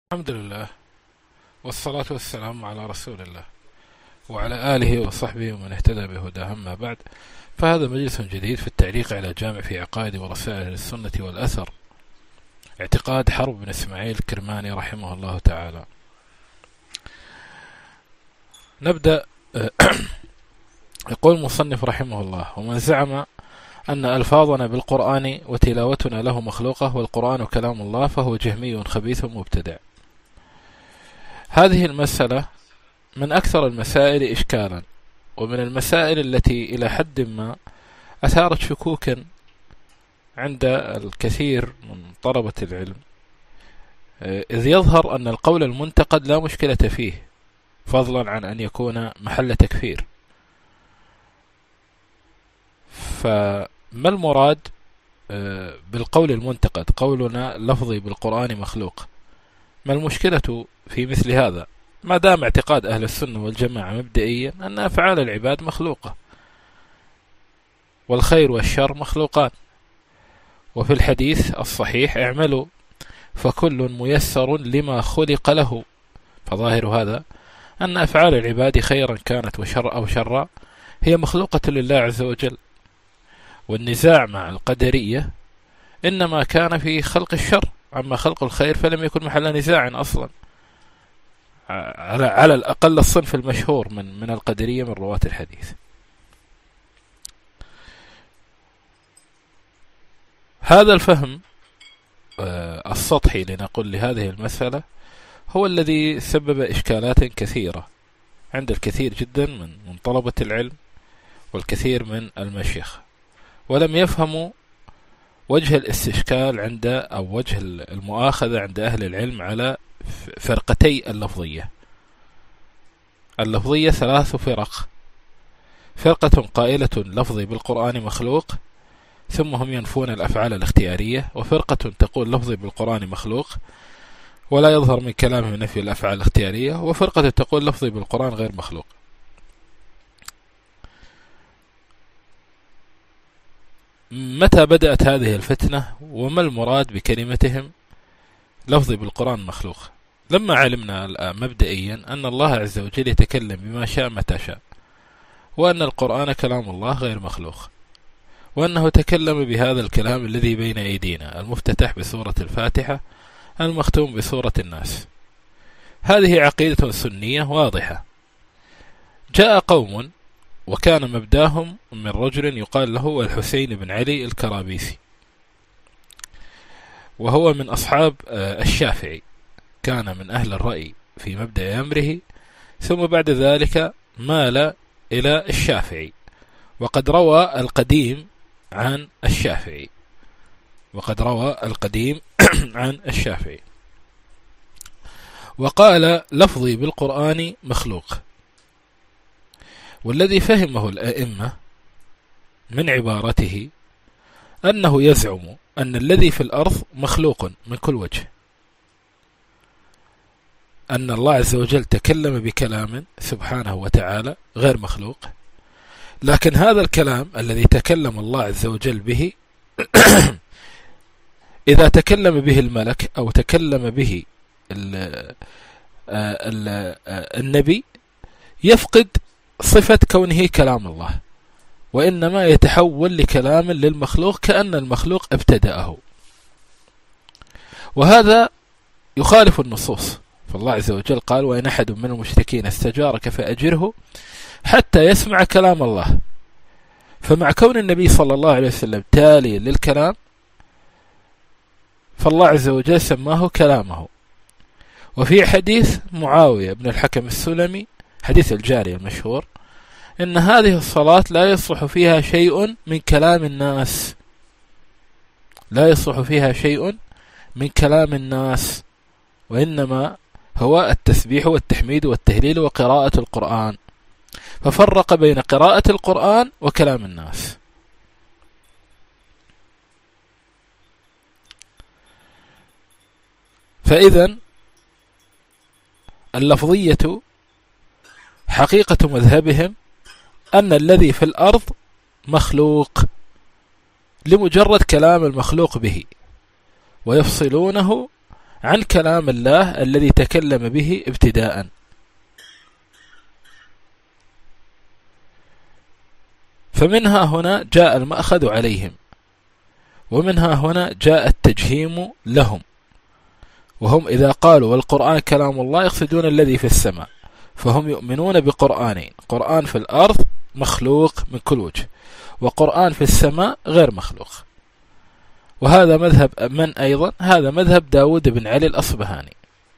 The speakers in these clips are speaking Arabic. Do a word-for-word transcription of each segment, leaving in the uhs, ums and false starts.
الحمد لله، والصلاة والسلام على رسول الله وعلى آله وصحبه ومن اهتدى بهداه. أما بعد، فهذا مجلس جديد في التعليق على جامع في عقائد ورسائل أهل السنة والأثر، اعتقاد حرب بن إسماعيل الكرماني رحمه الله تعالى. نبدأ. يقول المصنف رحمه الله: ومن زعم أن ألفاظنا بالقرآن وتلاوتنا له مخلوقة والقرآن كلام الله فهو جهمي خبيث مبتدع. هذه المسألة من أكثر المسائل إشكالا، ومن المسائل التي إلى حد ما أثارت شكوكا عند الكثير من طلبة العلم، إذ يظهر أن القول المنتقد لا مشكلة فيه، فضلا عن أن يكون محل تكفير. فما المراد بالقول المنتقد؟ قولنا لفظي بالقرآن مخلوق، ما المشكلة في مثل هذا ما دام اعتقاد أهل السنة والجماعة مبدئيا أن أفعال العباد مخلوقة، والخير والشر مخلوقان، وفي الحديث الصحيح: اعملوا فكل ميسر لما خلق له. فظاهر هذا أن أفعال العباد خيرا كانت وشر أو شرا هي مخلوقة لله عز وجل، والنزاع مع القدرية إنما كان في خلق الشر، أما خلق الخير فلم يكن محل نزاع أصلا، على على الأقل الصنف المشهور من من القدرية من رواة الحديث. هذا الفهم السطحي لنقول لهذه المسألة هو الذي سبب إشكالات كثيرة عند الكثير جدا من من طلبة العلم والكثير من المشيخ، ولم يفهموا وجه الاستشكال عند أو وجه المؤاخذة عند أهل العلم على فرقتي اللفظية. اللفظية ثلاث فرق: فرقة قائلة لفظي بالقرآن مخلوق ثم هم ينفون الأفعال الاختيارية، وفرقة تقول لفظي بالقرآن مخلوق ولا يظهر من كلامهم نفي الأفعال الاختيارية، وفرقة تقول لفظي بالقرآن غير مخلوق. متى بدأت هذه الفتنة؟ وما المراد بكلمتهم لفظي بالقرآن مخلوق؟ لما علمنا الآن مبدئيا أن الله عز وجل يتكلم بما شاء متى شاء، وأن القرآن كلام الله غير مخلوق، وأنه تكلم بهذا الكلام الذي بين أيدينا المفتتح بسورة الفاتحة المختوم بسورة الناس. هذه عقيدة سنية واضحة. جاء قوم وكان مبداهم من رجل يقال له الحسين بن علي الكرابيسي، وهو من أصحاب الشافعي، كان من أهل الرأي في مبدأ أمره، ثم بعد ذلك مال إلى الشافعي، وقد روى القديم عن الشافعي وقد روى القديم عن الشافعي وقال لفظي بالقرآن مخلوق. والذي فهمه الأئمة من عبارته أنه يزعم أن الذي في الأرض مخلوق من كل وجه، أن الله عز وجل تكلم بكلام سبحانه وتعالى غير مخلوق، لكن هذا الكلام الذي تكلم الله عز وجل به إذا تكلم به الملك أو تكلم به ال ال النبي يفقد صفة كونه كلام الله، وإنما يتحول لكلام للمخلوق كأن المخلوق ابتدأه، وهذا يخالف النصوص. فالله عز وجل قال: وإن أحد من المشركين استجارك فأجره حتى يسمع كلام الله. فمع كون النبي صلى الله عليه وسلم تالي للكلام، فالله عز وجل سماه كلامه. وفي حديث معاوية بن الحكم السلمي، حديث الجارية المشهور، إن هذه الصلاة لا يصلح فيها شيء من كلام الناس، لا يصلح فيها شيء من كلام الناس، وإنما هو التسبيح والتحميد والتهليل وقراءة القرآن. ففرق بين قراءة القرآن وكلام الناس. فإذا اللفظية حقيقة مذهبهم أن الذي في الأرض مخلوق لمجرد كلام المخلوق به، ويفصلونه عن كلام الله الذي تكلم به ابتداء. فمنها هنا جاء المأخذ عليهم، ومنها هنا جاء التجهيم لهم، وهم إذا قالوا والقرآن كلام الله يقصدون الذي في السماء، فهم يؤمنون بقرآنين: قرآن في الأرض مخلوق من كل وجه، وقرآن في السماء غير مخلوق. وهذا مذهب من أيضا؟ هذا مذهب داود بن علي الأصبهاني.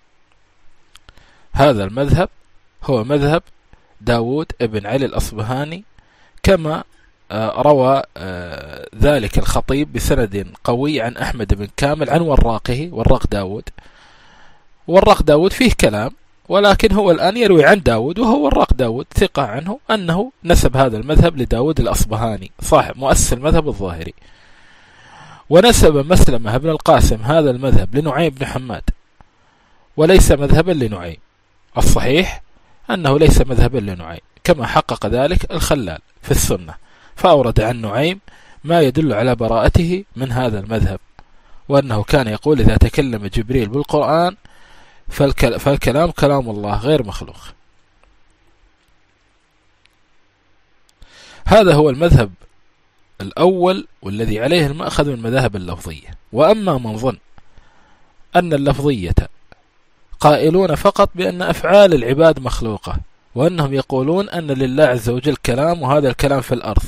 هذا المذهب هو مذهب داود بن علي الأصبهاني، كما روى ذلك الخطيب بسند قوي عن أحمد بن كامل عن وراقه، وراق داود. وراق داود فيه كلام، ولكن هو الآن يروي عن داود، وهو وراق داود ثقة عنه أنه نسب هذا المذهب لداود الأصبهاني صاحب مؤسس المذهب الظاهري. ونسب مسلمة بن القاسم هذا المذهب لنعيم بن حماد، وليس مذهبا لنعيم. الصحيح أنه ليس مذهبا لنعيم، كما حقق ذلك الخلال في السنة، فأورد عن نعيم ما يدل على براءته من هذا المذهب، وأنه كان يقول إذا تكلم جبريل بالقرآن فالكلام كلام الله غير مخلوق. هذا هو المذهب الأول، والذي عليه المأخذ من المذاهب اللفظية. وأما من ظن أن اللفظية قائلون فقط بأن أفعال العباد مخلوقة، وأنهم يقولون أن لله عز وجل كلام وهذا الكلام في الأرض،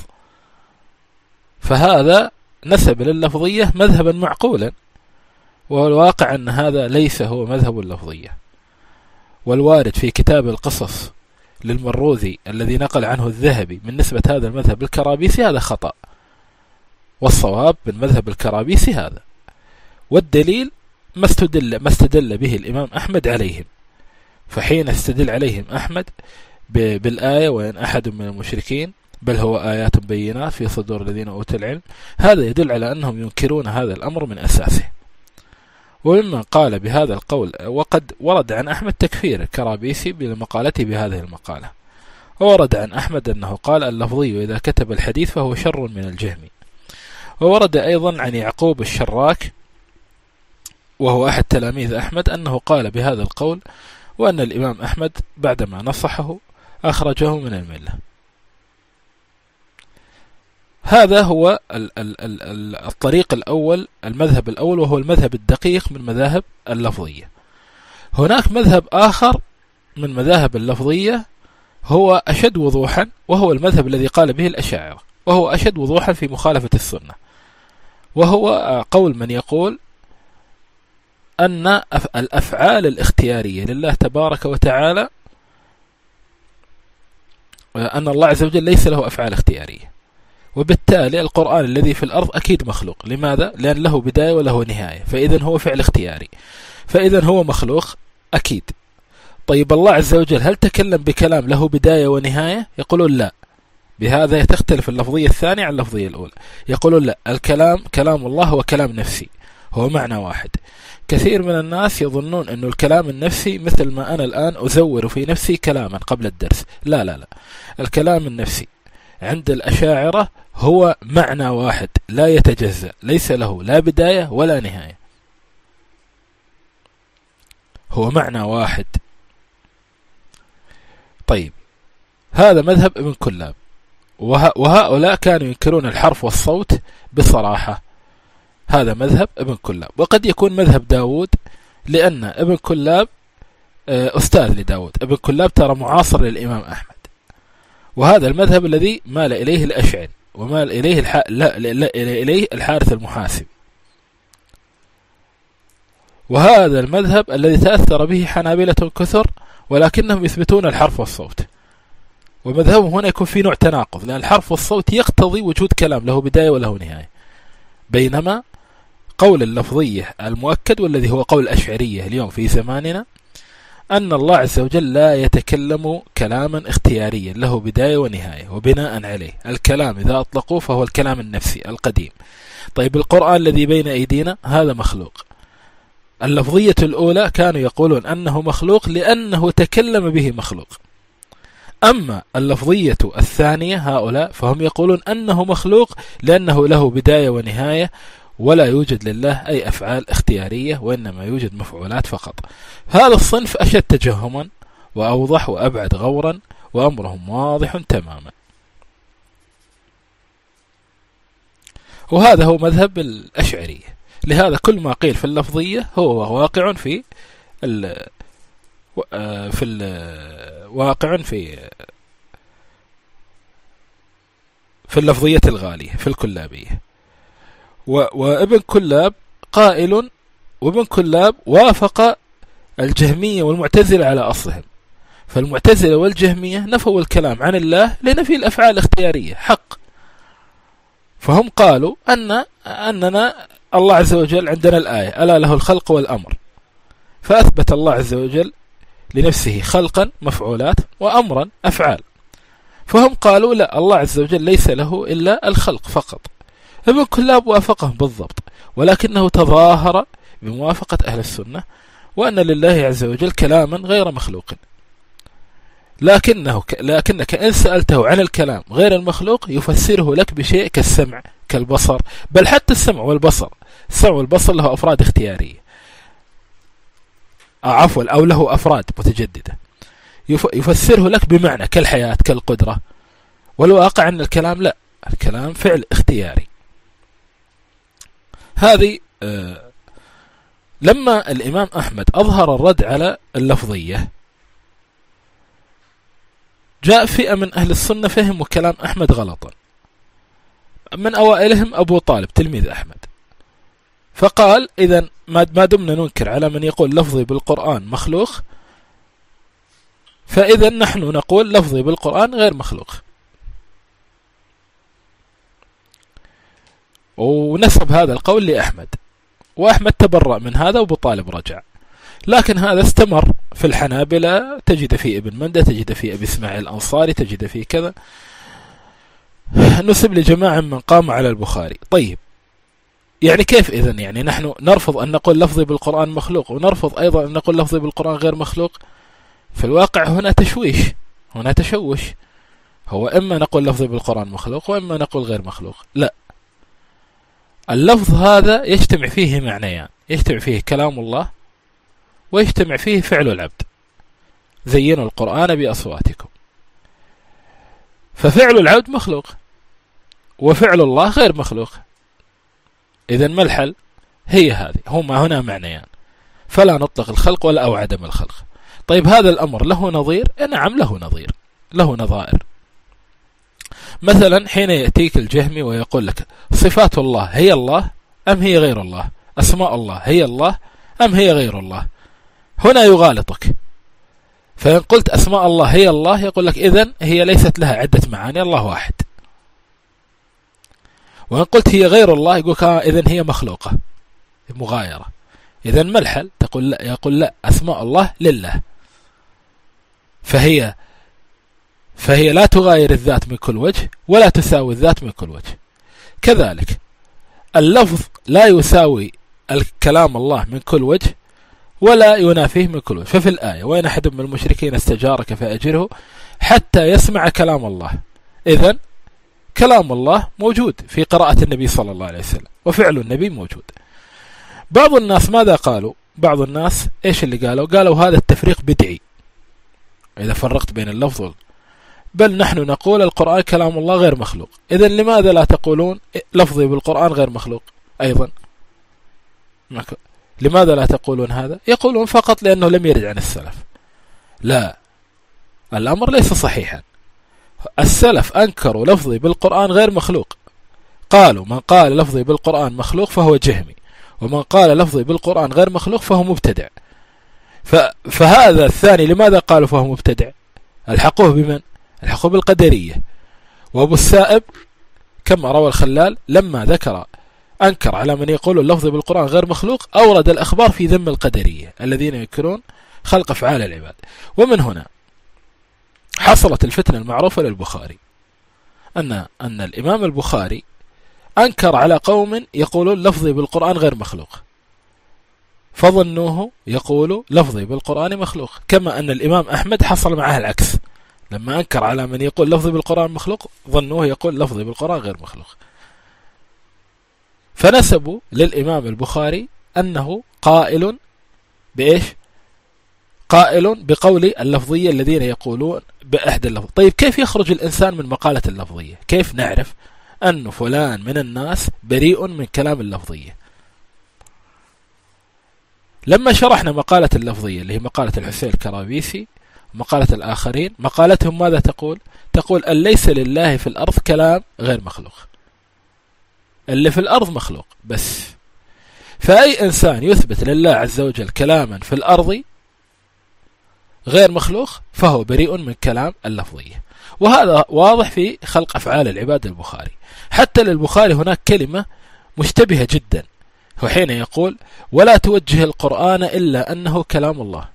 فهذا نسب لللفظية مذهبا معقولا، والواقع أن هذا ليس هو مذهب اللفظية. والوارد في كتاب القصص للمروذي الذي نقل عنه الذهبي من نسبة هذا المذهب الكرابيسي هذا خطأ، والصواب من مذهب الكرابيسي هذا. والدليل ما استدل, ما استدل به الإمام أحمد عليهم، فحين استدل عليهم أحمد بالآية وإن أحد من المشركين بل هو آيات بينات في صدور الذين أوتوا العلم، هذا يدل على أنهم ينكرون هذا الأمر من أساسه. وممن قال بهذا القول، وقد ورد عن أحمد تكفير الكرابيسي بمقالته بهذه المقالة، وورد عن أحمد أنه قال اللفظي إذا كتب الحديث فهو شر من الجهمي. وورد أيضا عن يعقوب الشراك وهو أحد تلاميذ أحمد أنه قال بهذا القول، وأن الإمام أحمد بعدما نصحه أخرجه من الملة. هذا هو الطريق الأول، المذهب الأول، وهو المذهب الدقيق من مذاهب اللفظية. هناك مذهب آخر من مذاهب اللفظية هو أشد وضوحا، وهو المذهب الذي قال به الأشاعرة، وهو أشد وضوحا في مخالفة السنة، وهو قول من يقول أن الأفعال الاختيارية لله تبارك وتعالى، أن الله عز وجل ليس له أفعال اختيارية، وبالتالي القرآن الذي في الأرض أكيد مخلوق. لماذا؟ لأن له بداية وله نهاية، فإذا هو فعل اختياري، فإذا هو مخلوق أكيد. طيب الله عز وجل هل تكلم بكلام له بداية ونهاية؟ يقولون لا. بهذا تختلف اللفظية الثانية عن اللفظية الأولى. يقولون لا، الكلام كلام الله هو كلام نفسي، هو معنى واحد. كثير من الناس يظنون أن الكلام النفسي مثل ما أنا الآن أزور في نفسي كلاما قبل الدرس. لا لا لا، الكلام النفسي عند الأشاعرة هو معنى واحد لا يتجزأ، ليس له لا بداية ولا نهاية، هو معنى واحد. طيب، هذا مذهب ابن كلاب، وهؤلاء كانوا ينكرون الحرف والصوت بصراحة. هذا مذهب ابن كلاب، وقد يكون مذهب داود، لأن ابن كلاب أستاذ لداود. ابن كلاب ترى معاصر للإمام أحمد، وهذا المذهب الذي مال إليه الأشعري ومال إليه الح... لا... لا... إليه الحارث المحاسب، وهذا المذهب الذي تأثر به حنابلة كثر، ولكنهم يثبتون الحرف والصوت. ومذهبهم هنا يكون في نوع تناقض، لأن الحرف والصوت يقتضي وجود كلام له بداية وله نهاية، بينما قول اللفظية المؤكد والذي هو قول الأشعرية اليوم في زماننا أن الله عز وجل لا يتكلم كلاما اختياريا له بداية ونهاية، وبناء عليه الكلام إذا أطلقوه فهو الكلام النفسي القديم. طيب، القرآن الذي بين أيدينا هذا مخلوق. اللفظية الأولى كانوا يقولون أنه مخلوق لأنه تكلم به مخلوق. أما اللفظية الثانية هؤلاء فهم يقولون أنه مخلوق لأنه له بداية ونهاية، ولا يوجد لله أي أفعال اختيارية، وإنما يوجد مفعولات فقط. هذا الصنف أشد تجهما وأوضح وأبعد غورا، وأمرهم واضح تماما. وهذا هو مذهب الأشعرية. لهذا كل ما قيل في اللفظية هو واقع في ال في ال واقع في في اللفظية الغالية في الكلابية. وابن كلاب قائل، وابن كلاب وافق الجهمية والمعتزلة على أصلهم. فالمعتزلة والجهمية نفوا الكلام عن الله لنفي الأفعال الاختيارية حق. فهم قالوا أن أننا الله عز وجل عندنا الآية ألا له الخلق والأمر، فأثبت الله عز وجل لنفسه خلقا مفعولات وأمرا أفعال. فهم قالوا لا، الله عز وجل ليس له إلا الخلق فقط. ابن كلاب وافقهم بالضبط، ولكنه تظاهر بموافقة أهل السنة وأن لله عز وجل كلاما غير مخلوق، لكنه لكنك إن سألته عن الكلام غير المخلوق يفسره لك بشيء كالسمع كالبصر، بل حتى السمع والبصر، السمع والبصر له أفراد اختيارية عفوا أو له أفراد متجددة، يفسره لك بمعنى كالحياة كالقدرة. والواقع أن الكلام لا، الكلام فعل اختياري. هذه آه لما الإمام أحمد أظهر الرد على اللفظية، جاء فئة من أهل السنة فهموا كلام أحمد غلطا. من أوائلهم أبو طالب تلميذ أحمد، فقال إذن ما دمنا ننكر على من يقول لفظي بالقرآن مخلوق، فإذا نحن نقول لفظي بالقرآن غير مخلوق. ونسب هذا القول لأحمد، وأحمد تبرأ من هذا وأبو طالب رجع. لكن هذا استمر في الحنابلة، تجد في ابن مندة، تجد في أبي إسماعيل الأنصاري، تجد في كذا، نسب لجماعة من قام على البخاري. طيب يعني كيف إذن؟ يعني نحن نرفض أن نقول لفظي بالقرآن مخلوق، ونرفض أيضا أن نقول لفظي بالقرآن غير مخلوق. في الواقع هنا تشويش، هنا تشوش. هو إما نقول لفظي بالقرآن مخلوق وإما نقول غير مخلوق. لا، اللفظ هذا يجتمع فيه معنيان، يجتمع فيه كلام الله ويجتمع فيه فعل العبد. زينوا القرآن بأصواتكم، ففعل العبد مخلوق وفعل الله غير مخلوق. إذن ما الحل؟ هي هذه، هما هنا معنيان، فلا نطلق الخلق ولا أو عدم الخلق. طيب هذا الأمر له نظير؟ نعم له نظير، له نظائر. مثلا حين يأتيك الجهمي ويقول لك صفات الله هي الله أم هي غير الله؟ أسماء الله هي الله أم هي غير الله؟ هنا يغالطك. فإن قلت أسماء الله هي الله يقول لك إذن هي ليست لها عدة معاني، الله واحد. وإن قلت هي غير الله يقول لك إذن هي مخلوقة مغايرة. إذن ما الحل؟ تقول لا، يقول لا، أسماء الله لله، فهي فهي لا تغاير الذات من كل وجه ولا تساوي الذات من كل وجه. كذلك اللفظ لا يساوي الكلام الله من كل وجه ولا ينافيه من كل وجه. ففي الآية وإن أحد من المشركين استجارك فأجره حتى يسمع كلام الله. إذن كلام الله موجود في قراءة النبي صلى الله عليه وسلم، وفعل النبي موجود. بعض الناس ماذا قالوا؟ بعض الناس إيش اللي قالوا؟ قالوا هذا التفريق بدعي إذا فرقت بين اللفظ، بل نحن نقول القرآن كلام الله غير مخلوق. إذن لماذا لا تقولون لفظي بالقرآن غير مخلوق أيضا؟ لماذا لا تقولون هذا؟ يقولون فقط لأنه لم يرد عن السلف. لا، الأمر ليس صحيحا. السلف أنكروا لفظي بالقرآن غير مخلوق، قالوا من قال لفظي بالقرآن مخلوق فهو جهمي، ومن قال لفظي بالقرآن غير مخلوق فهو مبتدع. فهذا الثاني لماذا قالوا فهو مبتدع؟ الحقوه بمن؟ الحقوه بالقدرية. وأبو السائب كما روى الخلال لما ذكر أنكر على من يقول اللفظ بالقرآن غير مخلوق أورد الأخبار في ذم القدرية الذين ينكرون خلق أفعال العباد. ومن هنا حصلت الفتنة المعروفة للبخاري، أن أن الإمام البخاري أنكر على قوم يقولون لفظي بالقرآن غير مخلوق، فظنوه يقول لفظي بالقرآن مخلوق. كما أن الإمام أحمد حصل معه العكس، لما أنكر على من يقول لفظي بالقرآن مخلوق ظنوه يقول لفظي بالقرآن غير مخلوق. فنسبوا للإمام البخاري أنه قائل بإيش؟ قائل بقول اللفظية الذين يقولون بأحد اللفظ. طيب كيف يخرج الإنسان من مقالة اللفظية؟ كيف نعرف أن فلان من الناس بريء من كلام اللفظية؟ لما شرحنا مقالة اللفظية اللي هي مقالة الحسين الكرابيسي ومقالة الآخرين، مقالتهم ماذا تقول؟ تقول أن ليس لله في الأرض كلام غير مخلوق، اللي في الأرض مخلوق بس. فأي إنسان يثبت لله عز وجل كلاما في الأرض غير مخلوق فهو بريء من كلام اللفظية. وهذا واضح في خلق أفعال العباد البخاري. حتى للبخاري هناك كلمة مشتبهة جدا، هو حين يقول ولا توجه القرآن إلا أنه كلام الله.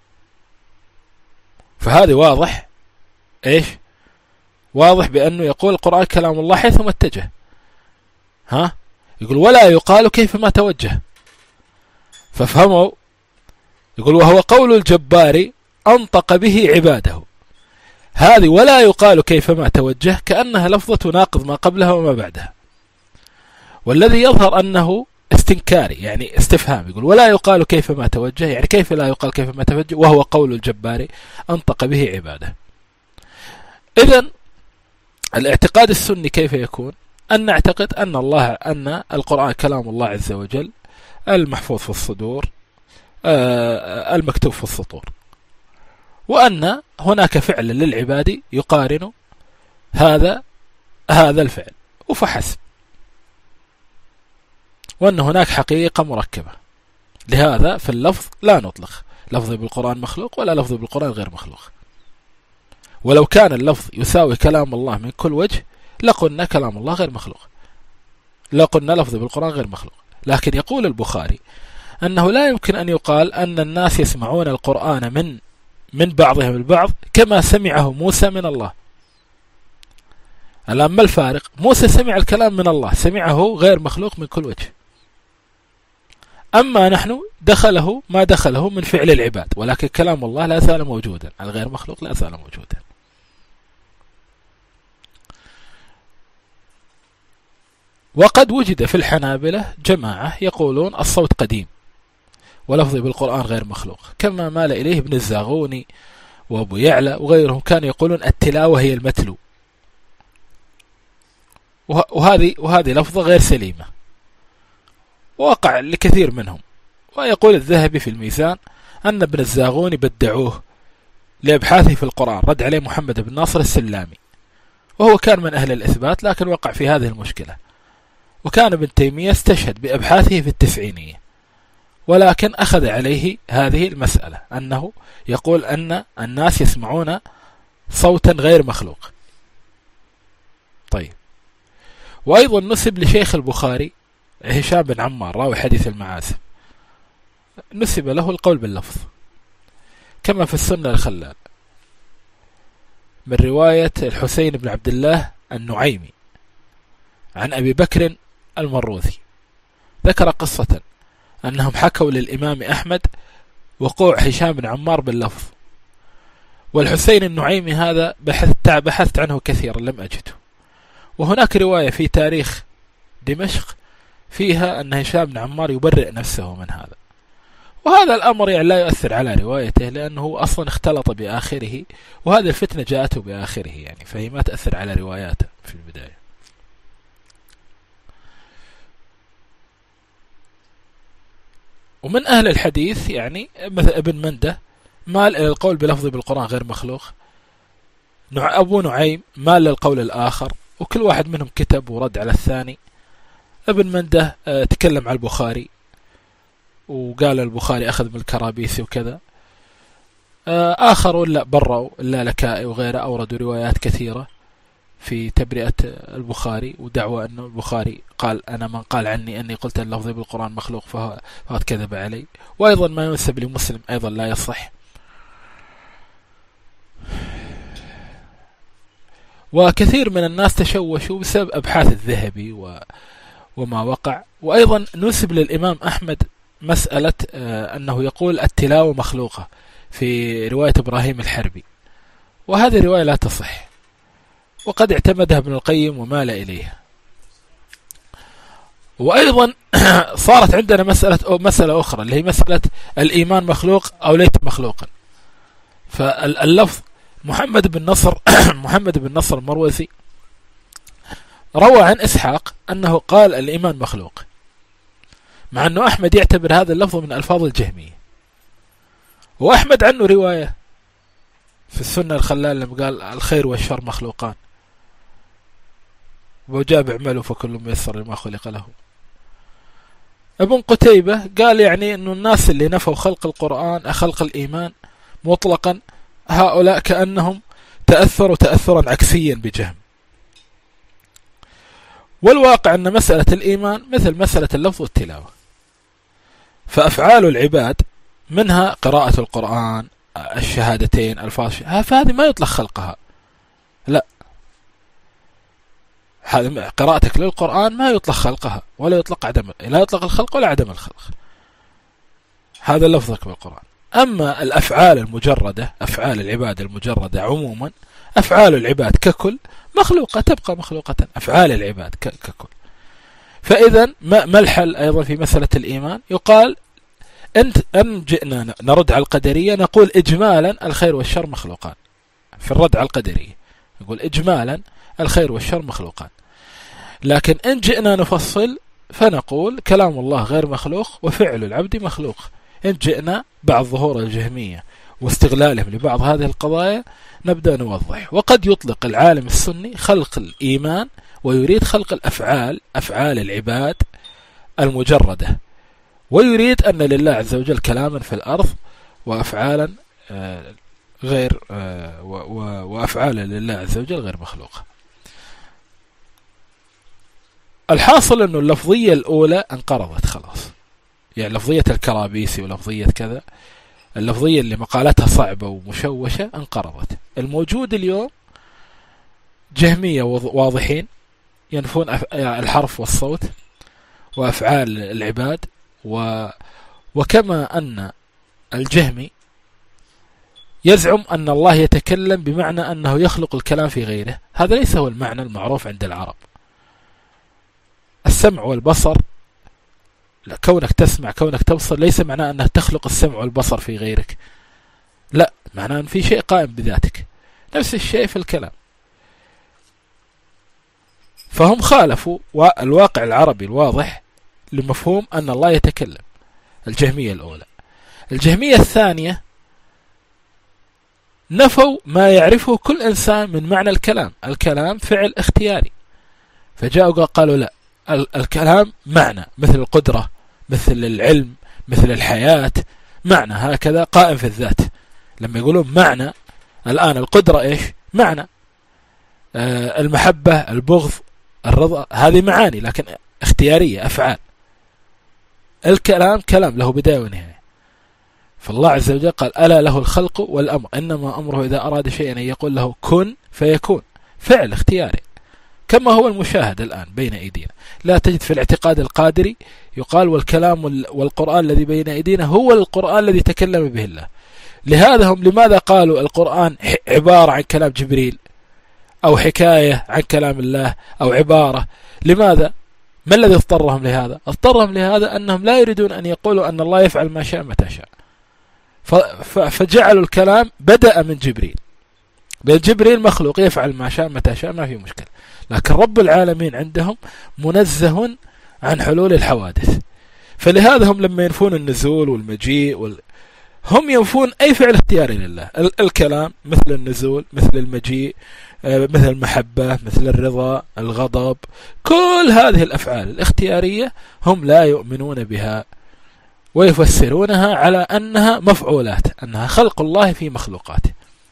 فهذا واضح إيش؟ واضح بأنه يقول القرآن كلام الله حيثما اتجه. ها؟ يقول ولا يقال كيفما توجه. فافهموا، يقول وهو قول الجبار أنطق به عباده. هذه ولا يقال كيفما توجه كأنها لفظة ناقض ما قبلها وما بعدها. والذي يظهر أنه استنكاري يعني استفهام، يقول ولا يقال كيفما توجه، يعني كيف لا يقال كيفما توجه وهو قول الجبار أنطق به عباده. إذن الاعتقاد السني كيف يكون؟ أن نعتقد أن الله أن القرآن كلام الله عز وجل المحفوظ في الصدور المكتوب في السطور، وأن هناك فعل للعباد يقارن هذا هذا الفعل وفحسب، وأن هناك حقيقة مركبة. لهذا في اللفظ لا نطلق لفظ بالقرآن مخلوق ولا لفظ بالقرآن غير مخلوق. ولو كان اللفظ يساوي كلام الله من كل وجه لقلنا كلام الله غير مخلوق، لقلنا لفظ بالقرآن غير مخلوق. لكن يقول البخاري أنه لا يمكن أن يقال أن الناس يسمعون القرآن من من بعضهم البعض كما سمعه موسى من الله. الآن ما الفارق؟ موسى سمع الكلام من الله، سمعه غير مخلوق من كل وجه. أما نحن دخله ما دخله من فعل العباد، ولكن كلام الله لا زال موجودا، الغير مخلوق لا زال موجودا. وقد وجد في الحنابلة جماعة يقولون الصوت قديم ولفظ بالقرآن غير مخلوق، كما مال إليه ابن الزاغوني وأبو يعلى وغيرهم، كانوا يقولون التلاوة هي المتلو، وهذه وهذه لفظة غير سليمة وقع لكثير منهم. ويقول الذهبي في الميزان أن ابن الزاغوني بدعوه لأبحاثه في القرآن، رد عليه محمد بن ناصر السلامي، وهو كان من أهل الإثبات لكن وقع في هذه المشكلة. وكان ابن تيمية استشهد بأبحاثه في التسعينية، ولكن أخذ عليه هذه المسألة أنه يقول أن الناس يسمعون صوتا غير مخلوق. طيب، وأيضا نسب لشيخ البخاري هشام بن عمار راوي حديث المعازف، نسب له القول باللفظ كما في السنة الخلال من رواية الحسين بن عبد الله النعيمي عن أبي بكر المروذي، ذكر قصة أنهم حكوا للإمام أحمد وقوع هشام بن عمار باللفظ، والحسين النعيمي هذا بحثت, بحثت عنه كثيرا لم أجده. وهناك رواية في تاريخ دمشق فيها أن هشام بن عمار يبرئ نفسه من هذا، وهذا الأمر يعني لا يؤثر على روايته لأنه أصلا اختلط بآخره، وهذه الفتنة جاءته بآخره يعني، فهي ما تأثر على رواياته في البداية. ومن أهل الحديث يعني مثل ابن منده مال إلى القول بلفظ بالقرآن غير مخلوق، أبو نعيم مال للقول الآخر، وكل واحد منهم كتب ورد على الثاني. ابن منده تكلم على البخاري وقال البخاري أخذ من الكرابيسي وكذا، آخرون لا بروا اللالكائي وغيره أوردوا روايات كثيرة في تبرئة البخاري ودعوة أن البخاري قال أنا من قال عني أني قلت اللفظ بالقرآن مخلوق فهو فقد كذب علي. وأيضا ما ينسب لمسلم أيضا لا يصح. وكثير من الناس تشوشوا بسبب أبحاث الذهبي و... وما وقع. وأيضا نسب للإمام أحمد مسألة أنه يقول التلاوة مخلوقة في رواية إبراهيم الحربي، وهذه الرواية لا تصح، وقد اعتمدها ابن القيم ومال إليها. وأيضا صارت عندنا مسألة أو مسألة أخرى اللي هي مسألة الإيمان مخلوق أو ليس مخلوقا. فاللفظ محمد بن نصر محمد بن نصر المروزي روى عن إسحاق أنه قال الإيمان مخلوق، مع أنه أحمد يعتبر هذا اللفظ من ألفاظ الجهمية، وأحمد عنه رواية في السنة الخلال لما قال الخير والشر مخلوقان وجاب اعملوا فكل ميسر لما خلق له. ابن قتيبة قال يعني أنه الناس اللي نفوا خلق القرآن خلق الإيمان مطلقا هؤلاء كأنهم تأثروا تأثرا عكسيا بجهم. والواقع أن مسألة الإيمان مثل مسألة اللفظ والتلاوة، فأفعال العباد منها قراءة القرآن الشهادتين الفاظ، فهذه ما يطلق خلقها، لا، قراءتك للقرآن ما يطلق خلقها ولا يطلق عدم، لا يطلق الخلق ولا عدم الخلق، هذا لفظك بالقرآن. أما الأفعال المجردة أفعال العباد المجردة عموما أفعال العباد ككل مخلوقة تبقى مخلوقة، أفعال العباد ككل. فإذا ما الحل أيضا في مسألة الإيمان؟ يقال أنت أن جئنا نرد على القدرية نقول إجمالا الخير والشر مخلوقان، في الرد على القدرية نقول إجمالا الخير والشر مخلوقان، لكن إن جئنا نفصل فنقول كلام الله غير مخلوق وفعل العبد مخلوق. إن جئنا بعد ظهور الجهمية واستغلالهم لبعض هذه القضايا نبدأ نوضح. وقد يطلق العالم السني خلق الإيمان ويريد خلق الأفعال أفعال العباد المجردة، ويريد أن لله عز وجل كلاما في الأرض وأفعالا غير وأفعالا لله عز وجل غير مخلوقة. الحاصل أنه اللفظية الأولى انقرضت خلاص، يعني لفظية الكرابيسي ولفظية كذا، اللفظية اللي مقالتها صعبة ومشوشة انقرضت. الموجود اليوم جهمية واضحين ينفون الحرف والصوت وأفعال العباد، و وكما أن الجهمي يزعم أن الله يتكلم بمعنى أنه يخلق الكلام في غيره، هذا ليس هو المعنى المعروف عند العرب. السمع والبصر، كونك تسمع كونك تبصر ليس معناه أنك تخلق السمع والبصر في غيرك، لا، معناه أن في شيء قائم بذاتك. نفس الشيء في الكلام. فهم خالفوا الواقع العربي الواضح لمفهوم أن الله يتكلم، الجهمية الأولى. الجهمية الثانية نفوا ما يعرفه كل إنسان من معنى الكلام، الكلام فعل اختياري، فجاءوا قالوا لا، الكلام معنى مثل القدرة مثل العلم مثل الحياة، معنى هكذا قائم في الذات. لما يقولون معنى الآن القدرة إيش معنى؟ آه المحبة البغض الرضا، هذه معاني لكن اختيارية أفعال. الكلام كلام له بداية ونهاية. فالله عز وجل قال ألا له الخلق والأمر، إنما أمره إذا أراد شيئا أن يقول له كن فيكون، فعل اختياري كما هو المشاهد الآن بين أيدينا. لا تجد في الاعتقاد القادري يقال والكلام والقرآن الذي بين أيدينا هو القرآن الذي تكلم به الله. لهذا هم لماذا قالوا القرآن عبارة عن كلام جبريل أو حكاية عن كلام الله أو عبارة؟ لماذا؟ ما الذي اضطرهم لهذا؟ اضطرهم لهذا أنهم لا يريدون أن يقولوا أن الله يفعل ما شاء متى شاء، فجعلوا الكلام بدأ من جبريل، بل جبريل مخلوق يفعل ما شاء متى شاء ما في مشكلة، لكن رب العالمين عندهم منزه عن حلول الحوادث. فلهذا هم لما ينفون النزول والمجيء وال... هم ينفون أي فعل اختياري لله. الكلام مثل النزول مثل المجيء مثل المحبة مثل الرضا الغضب، كل هذه الأفعال الاختيارية هم لا يؤمنون بها ويفسرونها على أنها مفعولات، أنها خلق الله في مخلوقاته.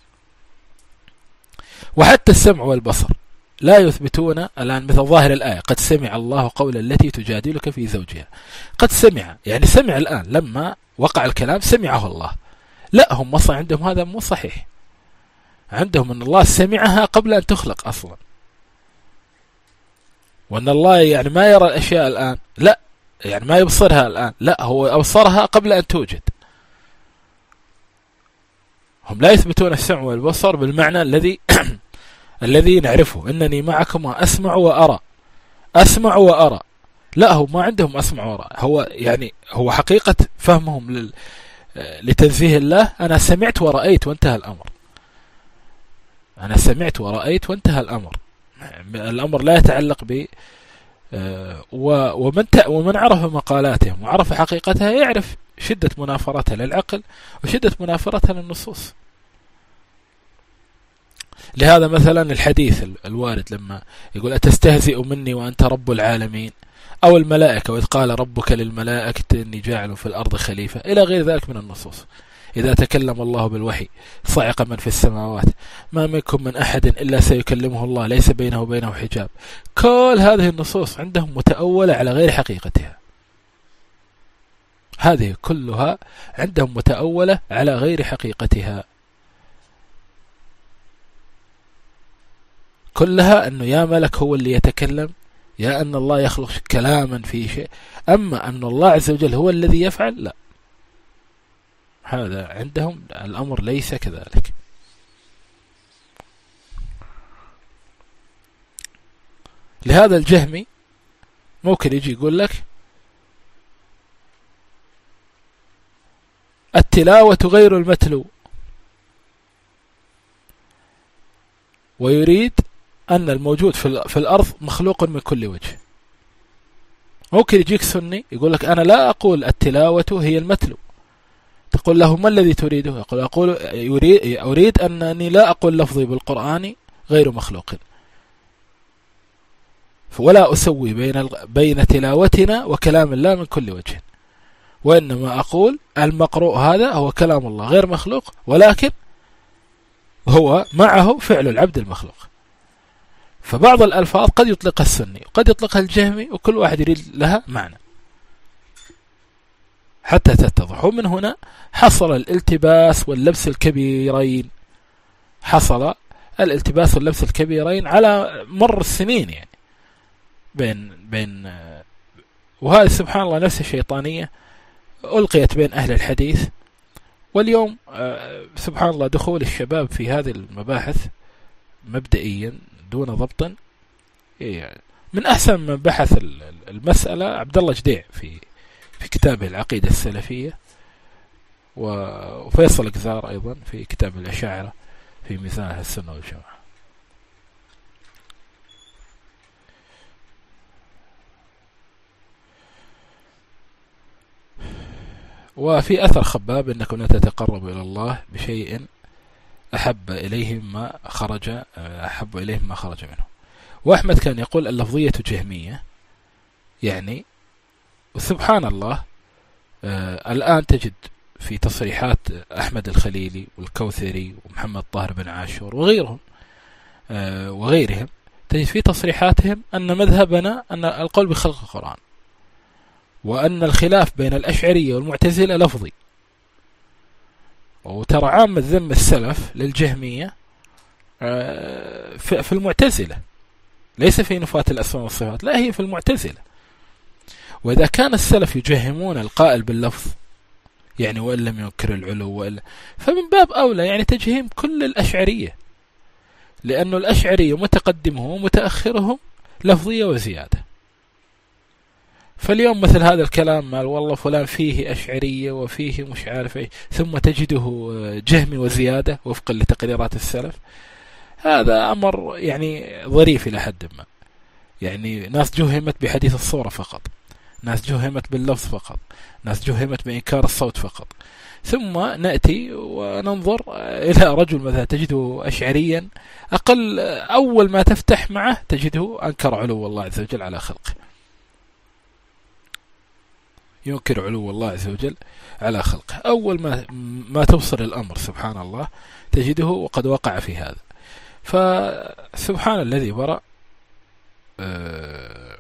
وحتى السمع والبصر لا يثبتون الآن، مثل ظاهر الآية قد سمع الله قول التي تجادلك في زوجها، قد سمع يعني سمع الآن لما وقع الكلام سمعه الله، لا، هم أصلا عندهم هذا مو صحيح، عندهم أن الله سمعها قبل أن تخلق أصلا، وأن الله يعني ما يرى الأشياء الآن، لا، يعني ما يبصرها الآن، لا، هو أبصرها قبل أن توجد. هم لا يثبتون السمع والبصر بالمعنى الذي الذي نعرفه، إنني معكم أسمع وأرى، أسمع وأرى، لا، هو ما عندهم أسمع وراء، هو يعني هو حقيقة فهمهم لل... لتنزيه الله، أنا سمعت ورأيت وانتهى الأمر. أنا سمعت ورأيت وانتهى الأمر. الأمر لا يتعلق ب ومن ومن عرف مقالاتهم وعرف حقيقتها يعرف شدة منافرتها للعقل وشدة منافرتها للنصوص. لهذا مثلا الحديث الوارد لما يقول أتستهزئ مني وأنت رب العالمين، أو الملائكة وإذ قال ربك للملائكة إني جاعل في الأرض خليفة، إلى غير ذلك من النصوص. إذا تكلم الله بالوحي صعق من في السماوات، ما منكم من أحد إلا سيكلمه الله ليس بينه وبينه حجاب. كل هذه النصوص عندهم متأولة على غير حقيقتها، هذه كلها عندهم متأولة على غير حقيقتها، كلها أنه يا ملك هو اللي يتكلم، يا أن الله يخلق كلاما في شيء، أما أن الله عز وجل هو الذي يفعل، لا، هذا عندهم الأمر ليس كذلك. لهذا الجهمي ممكن يجي يقول لك التلاوة غير المتلو، ويريد أن الموجود في الأرض مخلوق من كل وجه. ممكن يجيك سني يقول لك أنا لا أقول التلاوة هي المتلو، تقول له ما الذي تريده؟ يقول أقول يريد أريد أنني لا أقول لفظي بالقرآن غير مخلوق، ولا أسوي بين بين تلاوتنا وكلام الله من كل وجه، وإنما أقول المقروء هذا هو كلام الله غير مخلوق، ولكن هو معه فعل العبد المخلوق. فبعض الألفاظ قد يطلقها السني وقد يطلقها الجهمي، وكل واحد يريد لها معنى حتى تتضح. ومن هنا حصل الالتباس واللبس الكبيرين، حصل الالتباس واللبس الكبيرين على مر السنين، يعني بين بين وهذه سبحان الله نفس الشيطانية ألقيت بين أهل الحديث. واليوم سبحان الله دخول الشباب في هذه المباحث مبدئيا دون ضبط، من أحسن من بحث المسألة عبد الله جديع في في كتابه العقيدة السلفية، وفيصل قزار أيضا في كتاب الأشاعرة في ميزان السنة والجماعة. وفي أثر خباب أنكم لا تتقربوا إلى الله بشيء أحب إليهم ما خرج أحب إليهم ما خرج منه. وأحمد كان يقول اللفظية جهمية، يعني وسبحان الله آه الآن تجد في تصريحات أحمد الخليلي والكوثري ومحمد طاهر بن عاشور وغيرهم آه وغيرهم، تجد في تصريحاتهم أن مذهبنا أن القول بخلق القرآن، وأن الخلاف بين الأشعرية والمعتزلة لفظي. وترى عامة ذم السلف للجهمية آه في المعتزلة، ليس في نفاة الأسماء والصفات، لا، هي في المعتزلة. وإذا كان السلف يجهمون القائل باللفظ، يعني وإن لم ينكر العلو وإلا، فمن باب أولى يعني تجهيم كل الأشعرية، لأن الأشعرية متقدمهم ومتأخرهم لفظية وزيادة. فاليوم مثل هذا الكلام مال والله فلان فيه أشعرية وفيه مش عارف ايش، ثم تجده جهمي وزيادة وفقا لتقريرات السلف، هذا أمر يعني ظريف إلى حد ما. يعني ناس جهمت بحديث الصورة فقط، ناس جهمت باللفظ فقط، ناس جهمت بإنكار الصوت فقط، ثم نأتي وننظر إلى رجل مثلا تجده أشعريا، أقل أول ما تفتح معه تجده أنكر علو الله عز وجل على خلقه، ينكر علو الله عز وجل على خلقه. أول ما ما توصل الأمر سبحان الله تجده وقد وقع في هذا. فسبحان الذي برأ، أه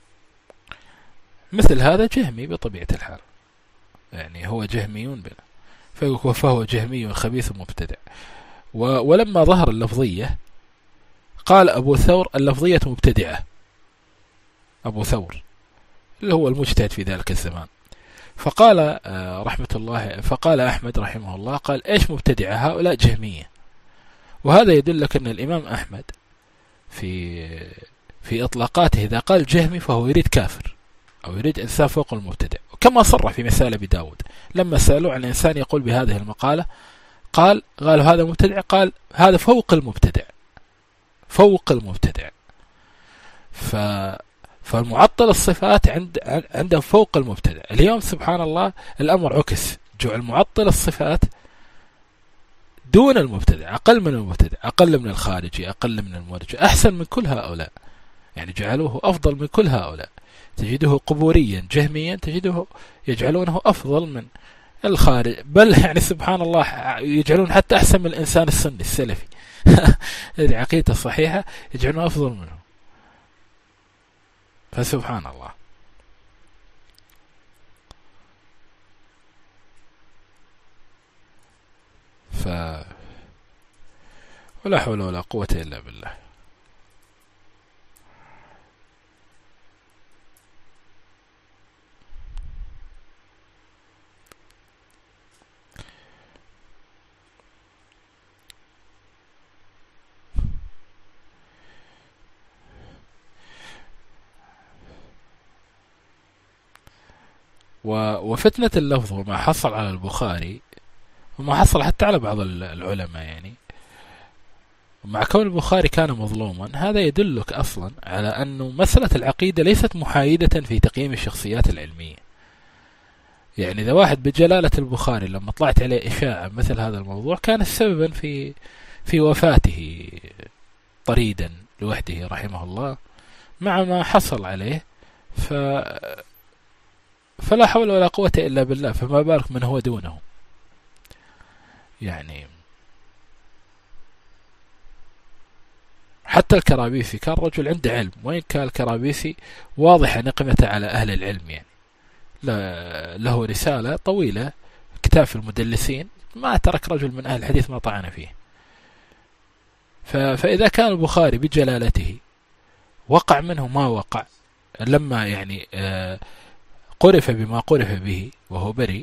مثل هذا جهمي بطبيعة الحال، يعني هو جهميون بنا، فهو جهمي خبيث مبتدع. ولما ظهر اللفظية قال أبو ثور اللفظية مبتدعة، أبو ثور اللي هو المجتهد في ذلك الزمان. فقال رحمة الله فقال أحمد رحمه الله قال إيش مبتدعة؟ هؤلاء جهمية. وهذا يدلك أن الإمام أحمد في في إطلاقاته إذا قال جهمي فهو يريد كافر، أو يريد إنسان فوق المبتدع. وكما صرح في مثال أبي داود لما سألوا عن إنسان يقول بهذه المقالة، قال قالوا هذا مبتدع، قال هذا فوق المبتدع، فوق المبتدع. ف فالمعطل الصفات عند عنده فوق المبتدع. اليوم سبحان الله الأمر عكس، جعل معطل الصفات دون المبتدع، أقل من المبتدع، أقل من الخارجي، أقل من المرجئ، أحسن من كل هؤلاء، يعني جعلوه أفضل من كل هؤلاء. تجده قبوريا جهميا، تجده يجعلونه أفضل من الخارج، بل يعني سبحان الله يجعلون حتى أحسن من الإنسان السني السلفي العقيدة الصحيحة يجعلونه أفضل منه. فسبحان الله. ف ولا حول ولا قوة إلا بالله. وفتنة اللفظ وما حصل على البخاري وما حصل حتى على بعض العلماء، يعني مع كون البخاري كان مظلوما، هذا يدلك أصلا على أنه مسألة العقيدة ليست محايدة في تقييم الشخصيات العلمية. يعني إذا واحد بجلالة البخاري لما طلعت عليه إشاعة مثل هذا الموضوع كان سببا في في وفاته طريدا لوحده رحمه الله مع ما حصل عليه، ف فلا حول ولا قوة إلا بالله، فما بالك من هو دونه. يعني حتى الكرابيسي كان رجل عنده علم، وإن كان الكرابيسي واضح نقمته على أهل العلم، يعني له رسالة طويلة كتاب في المدلسين ما ترك رجل من أهل الحديث ما طعن فيه. فإذا كان البخاري بجلالته وقع منه ما وقع لما يعني قرف بما قرف به وهو بريء،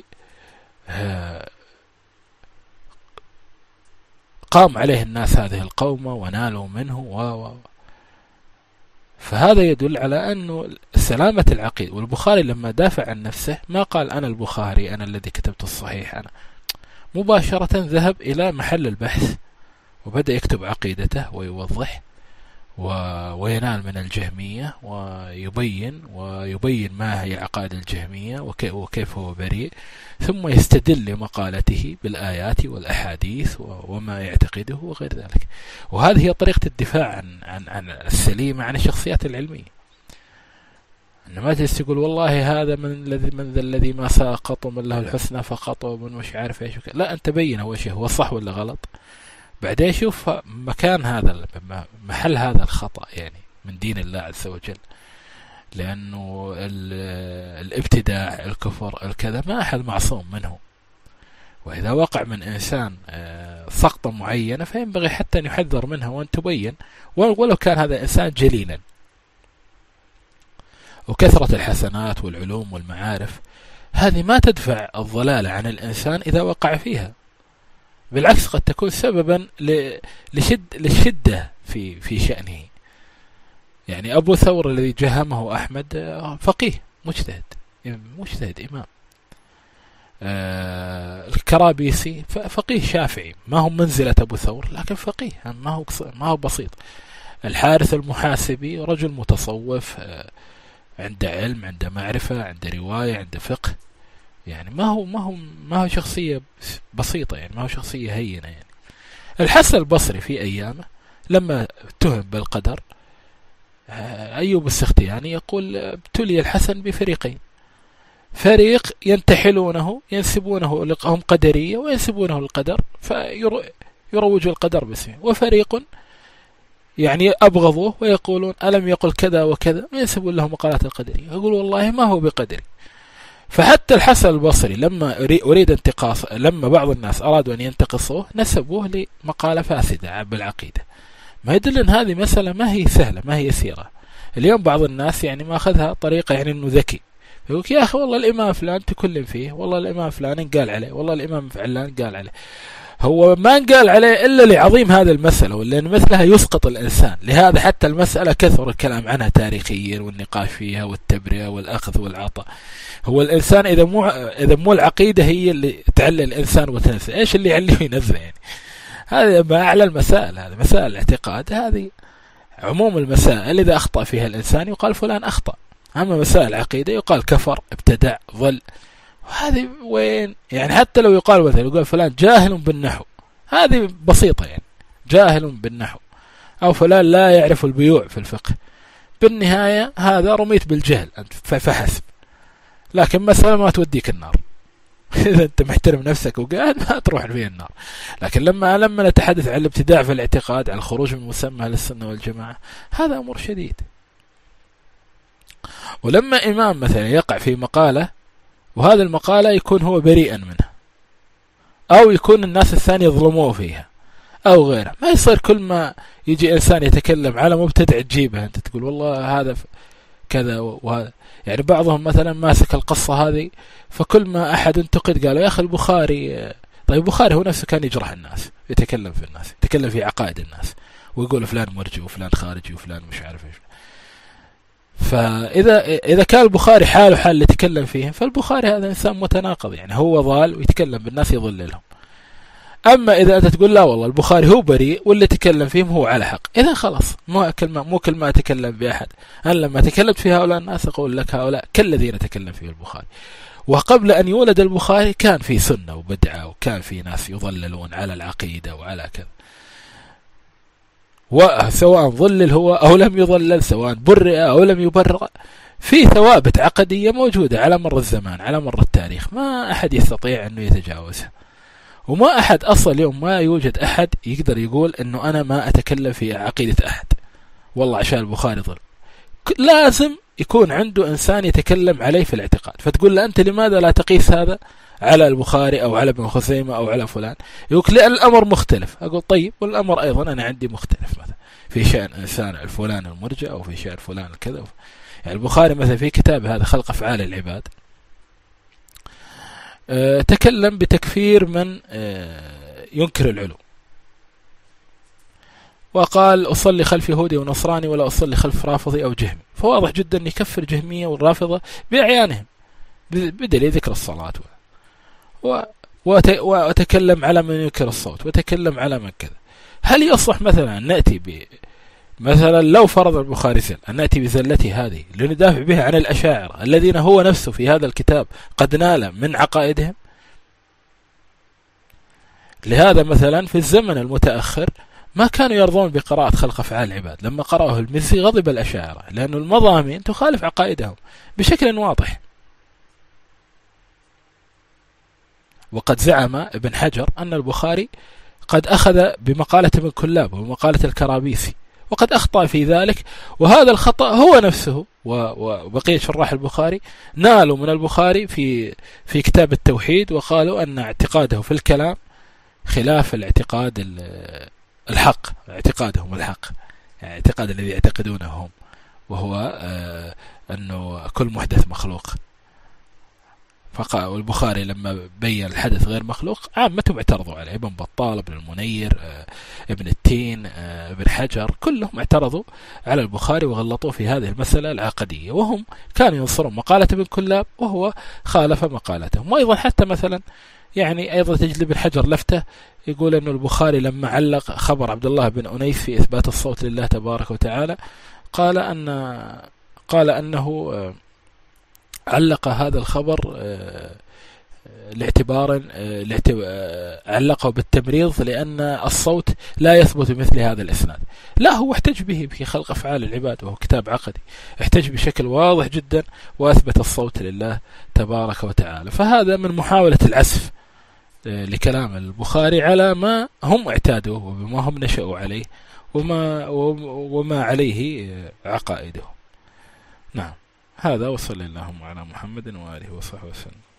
قام عليه الناس هذه القومة ونالوا منه و و فهذا يدل على أنه سلامة العقيدة. والبخاري لما دافع عن نفسه ما قال أنا البخاري أنا الذي كتبت الصحيح، أنا مباشرة ذهب إلى محل البحث وبدأ يكتب عقيدته ويوضح وينال من الجهمية ويبين ويبين ما هي عقائد الجهمية وكيف هو بريء، ثم يستدل لمقالته بالآيات والأحاديث وما يعتقده وغير ذلك. وهذه هي طريقة الدفاع عن عن عن السليمة عن الشخصيات العلمية. إنما تجلس تقول والله هذا من الذي من ذا الذي ما ساقط ومن له الحسنى فقط ومن مش عارف ايش، لا أنت بين هو شيء هو صح ولا غلط، بعدين شوف مكان هذا محل هذا الخطأ يعني من دين الله عز وجل. لأنه الابتداع الكفر الكذا ما أحد معصوم منه، وإذا وقع من إنسان سقطة معينة فينبغي حتى أن يحذر منها وأن تبين، ولو كان هذا إنسان جليلا. وكثرة الحسنات والعلوم والمعارف هذه ما تدفع الضلال عن الإنسان إذا وقع فيها، بالعكس قد تكون سببا لشد للشدة في في شأنه. يعني أبو ثور الذي جهمه أحمد فقيه مجتهد مجتهد إمام. آه الكرابيسي فقيه شافعي ما هو منزلة أبو ثور لكن فقيه ما هو ما هو بسيط. الحارث المحاسبي رجل متصوف، آه عنده علم عنده معرفة عنده رواية عنده فقه، يعني ما هو ما هو ما هو شخصية بسيطة، يعني ما هو شخصية هينة. يعني الحسن البصري في أيامه لما اتهم بالقدر أيوب السختياني يقول ابتلي الحسن بفريقين، فريق ينتحلونه ينسبونه هم قدرية وينسبونه القدر فيروج القدر باسمه، وفريق يعني أبغضوه ويقولون ألم يقل كذا وكذا وينسبون له مقالات القدرية، يقول والله ما هو بقدري. فحتى الحسن البصري لما أريد انتقاص، لما بعض الناس أرادوا أن ينتقصوه نسبوه لمقالة فاسدة بالعقيدة. ما يدل أن هذه مسألة ما هي سهلة ما هي يسيرة. اليوم بعض الناس يعني ما أخذها طريقة يعني أنه ذكي، يقول يا أخي والله الإمام فلان تكلم فيه، والله الإمام فلان قال عليه، والله الإمام فلان قال عليه. هو ما قال عليه إلا لعظيم هذه المسألة، ولأن مثلها يسقط الإنسان. لهذا حتى المسألة كثر الكلام عنها تاريخيا والنقاش فيها والتبرئة والأخذ والعطاء. هو الإنسان إذا مو إذا مو العقيدة هي اللي تعلي الإنسان وتنزل، إيش اللي يعليه وينزل يعني؟ هذه ما أعلى المسائل، هذه مسائل الاعتقاد. هذه عموم المسائل إذا أخطأ فيها الإنسان يقال فلان أخطأ، أما مسائل العقيدة يقال كفر، ابتدع، ضل. وهذه وين يعني؟ حتى لو يقال مثلا يقول فلان جاهل بالنحو، هذه بسيطة يعني، جاهل بالنحو، أو فلان لا يعرف البيوع في الفقه، بالنهاية هذا رميت بالجهل أنت فحسب، لكن مسألة ما توديك النار. إذا أنت محترم نفسك وقاعد ما تروح فيه النار. لكن لما لما نتحدث عن الابتداع في الاعتقاد، عن الخروج من مسمى للسنة والجماعة، هذا أمر شديد. ولما إمام مثلا يقع في مقالة، وهذا المقالة يكون هو بريئا منها، أو يكون الناس الثانية يظلموه فيها أو غيره، ما يصير كل ما يجي إنسان يتكلم على مبتدع تجيبه أنت تقول والله هذا كذا وهذا. يعني بعضهم مثلا ماسك القصة هذه، فكل ما أحد انتقد قالوا يا أخي البخاري، طيب البخاري هو نفسه كان يجرح الناس، يتكلم في الناس، يتكلم في عقائد الناس، ويقول فلان مرجئ وفلان خارجي وفلان مش عارف ايش. فإذا إذا كان البخاري حاله حال اللي يتكلم فيهم، فالبخاري هذا إنسان متناقض، يعني هو ضال ويتكلم بالناس يضللهم. أما إذا أنت تقول لا والله البخاري هو بريء واللي يتكلم فيهم هو على حق، إذا خلاص مو كلمة مو كل ما أتكلم بأحد. أنا لما تكلمت في هؤلاء الناس أقول لك هؤلاء كالذين تكلم فيه البخاري، وقبل أن يولد البخاري كان في سنة وبدعة، وكان في ناس يضللون على العقيدة وعلى كذا، وسواء ضلل هو أو لم يضلل، سواء برئ أو لم يبرئ، في ثوابت عقدية موجودة على مر الزمان، على مر التاريخ، ما أحد يستطيع أنه يتجاوزها. وما أحد أصلا اليوم ما يوجد أحد يقدر يقول أنه أنا ما أتكلم في عقيدة أحد والله عشان البخاري ضل. لازم يكون عنده إنسان يتكلم عليه في الاعتقاد، فتقول له أنت لماذا لا تقيس هذا على البخاري أو على ابن خزيمة أو على فلان؟ يقول لأن الأمر مختلف. أقول طيب، والأمر أيضا أنا عندي مختلف، مثلا في شأن إنسان الفلان المرجع، أو في شأن فلان كذا. يعني البخاري مثلا في كتاب هذا خلق أفعال العباد أه تكلم بتكفير من أه ينكر العلو، وقال أصلي خلف يهودي ونصراني ولا أصلي خلف رافضي أو جهمي. فواضح جدا أن يكفر جهمية والرافضة بأعيانهم بدليل ذكر الصلاة، وأتكلم على من ينكر الصوت، وأتكلم على من كذا. هل يصح مثلا أن نأتي ب مثلا لو فرض البخاري زل أن نأتي بزلته هذه لندافع بها عن الأشاعرة الذين هو نفسه في هذا الكتاب قد نال من عقائدهم؟ لهذا مثلا في الزمن المتأخر ما كانوا يرضون بقراءة خلق أفعال العباد. لما قرأه المزي غضب الأشاعرة، لأن المضامين تخالف عقائدهم بشكل واضح. وقد زعم ابن حجر أن البخاري قد أخذ بمقالة ابن كلاب ومقالة الكرابيسي، وقد أخطأ في ذلك، وهذا الخطأ هو نفسه وبقية شراح البخاري نالوا من البخاري في في كتاب التوحيد، وقالوا أن اعتقاده في الكلام خلاف الاعتقاد الحق، اعتقادهم الحق، يعني اعتقاد الذي يعتقدونه هم، وهو آه أنه كل محدث مخلوق. والبخاري لما بين الحدث غير مخلوق عامتهم اعترضوا عليه، ابن بطال، ابن المنير، ابن التين، ابن حجر، كلهم اعترضوا على البخاري وغلطوا في هذه المسألة العقدية، وهم كانوا ينصرون مقالة ابن كلاب وهو خالف مقالتهم. وأيضا حتى مثلا يعني أيضا تجد ابن حجر لفته يقول أن البخاري لما علق خبر عبد الله بن أنيس في إثبات الصوت لله تبارك وتعالى، قال أن قال أنه علق هذا الخبر لاعتبار علقه بالتمريض لأن الصوت لا يثبت مثل هذا الإسناد. لا، هو احتج به في خلق أفعال العباد وهو كتاب عقدي، احتج بشكل واضح جدا وأثبت الصوت لله تبارك وتعالى. فهذا من محاولة العسف لكلام البخاري على ما هم اعتادوه وبما هم نشأوا عليه وما, وما عليه عقائده. نعم، هذا وصلى اللهم على محمد وآله وصحبه وسلم.